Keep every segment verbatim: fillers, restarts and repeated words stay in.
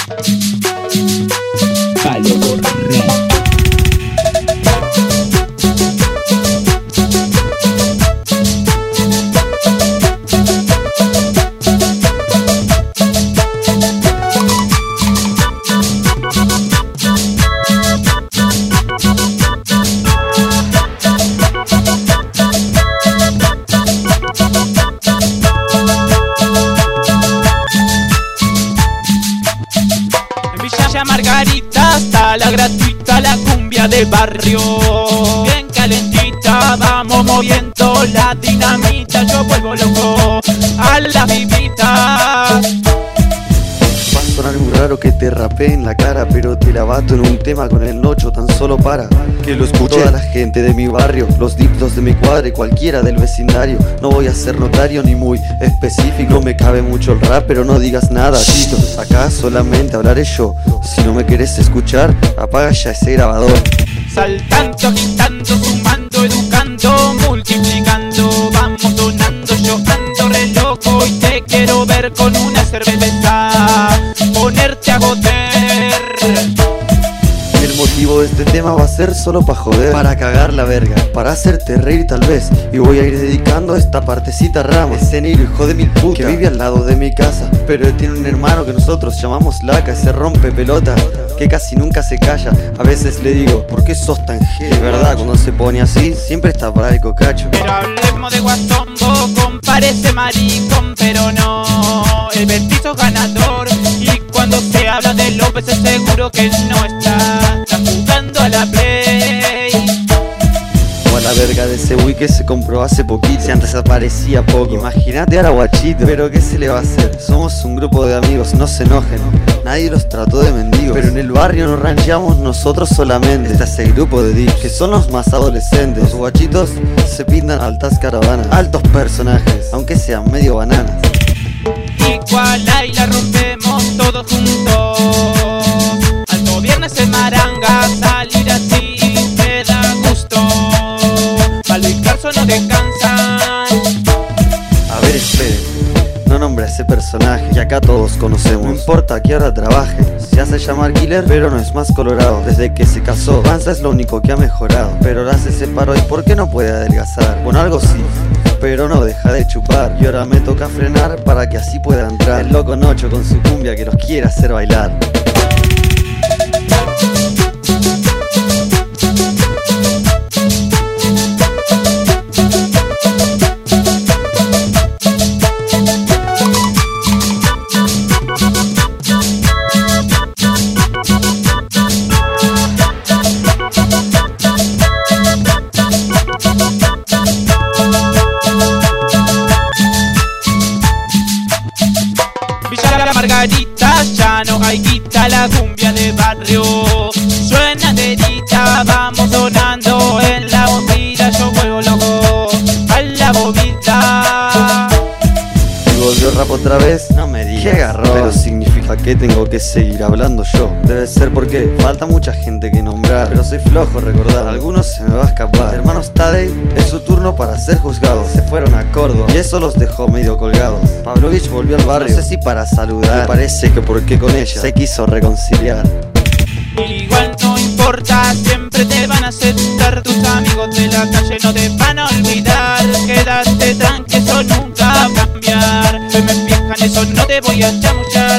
Palo Borré. Margarita está la gratuita, la cumbia del barrio. Bien calentita, vamos moviendo la dinamita. Yo vuelvo loco a las vivitas. Va a sonar muy raro que te rapee en la cara, pero te la bato en un tema con el nocho tan solo para que lo escuche toda la gente de mi barrio, los diplos de mi cuadra y cualquiera del vecindario. No voy a ser notario ni muy específico, no me cabe mucho el rap, pero no digas nada, Tito. Acá solamente hablaré yo. Si no me querés escuchar, apaga ya ese grabador. Saltando, agitando, sumando, educando, multiplicando, vamos donando. Yo ando re loco y te quiero ver con una cerveza, ponerte a joder. El motivo de este tema va a ser solo pa' joder, para cagar la verga, para hacerte reír tal vez. Y voy a ir dedicando esta partecita a Ramos, ese negro hijo de mil puta que vive al lado de mi casa, pero él tiene un hermano que nosotros llamamos Laca. Ese rompe pelota que casi nunca se calla. A veces le digo, ¿por qué sos tan gay? De verdad, cuando se pone así, siempre está para el cocacho. Pero hablemos de Guastombo, comparece maricón, pero no, el vestido ganador. Y cuando se habla de López es seguro que no está, está jugando a la play. O a la verga de ese Wii que se compró hace poquito, si antes aparecía poco. Imagínate ahora guachito, pero ¿qué se le va a hacer? Somos un grupo de amigos, no se enojen. Nadie los trató de mendigos, pero en el barrio nos rancheamos nosotros solamente. Está ese grupo de dips, que son los más adolescentes. Los guachitos se pintan altas caravanas, altos personajes, aunque sean medio bananas. Igual ahí la rompemos todos juntos. Alto viernes en Maranga, salir así te da gusto. Palo y Carso no descansan. A ver, esperen, no nombre a ese personaje que acá todos conocemos. No importa que ahora trabaje, se hace llamar Killer, pero no es más colorado. Desde que se casó, Panza es lo único que ha mejorado. Pero ahora se separó y ¿por qué no puede adelgazar? Bueno, algo sí, pero no deja de chupar. Y ahora me toca frenar para que así pueda entrar el loco Nocho con su cumbia que los quiere hacer bailar. La Margarita, ya no hay quita, la cumbia de barrio suena derita, vamos sonando en la movida. Yo vuelvo loco a la movida. Y volvió rap otra vez, no me digas que agarró, pero significa que tengo que seguir hablando yo. Debe ser porque falta mucha gente que nombrar, pero soy flojo recordar, algunos se me va a escapar. Hermanos Tadei, es su turno para ser juzgados. Se fueron a Córdoba y eso los dejó medio colgados. Pavlovich volvió al barrio, no sé si para saludar, me parece que porque con ella se quiso reconciliar. Igual no importa, siempre te van a aceptar. Tus amigos de la calle no te van a olvidar. Quédate tranqui, eso nunca va a cambiar. Hoy me empiezan, eso no te voy a chamullar.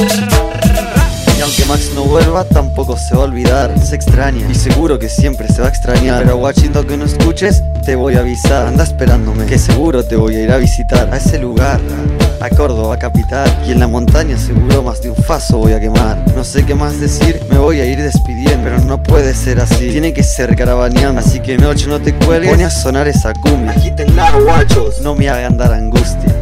Y aunque Max no vuelva, tampoco se va a olvidar. Se extraña y seguro que siempre se va a extrañar. Pero guachito que no escuches, te voy a avisar. Anda esperándome, que seguro te voy a ir a visitar a ese lugar, a Córdoba capital. Y en la montaña seguro más de un faso voy a quemar. No sé qué más decir, me voy a ir despidiendo, pero no puede ser así, tiene que ser caravaneando. Así que Noche, no te cuelgues, pone a sonar esa cumbia. Agítenla, guachos, no me hagan dar angustia.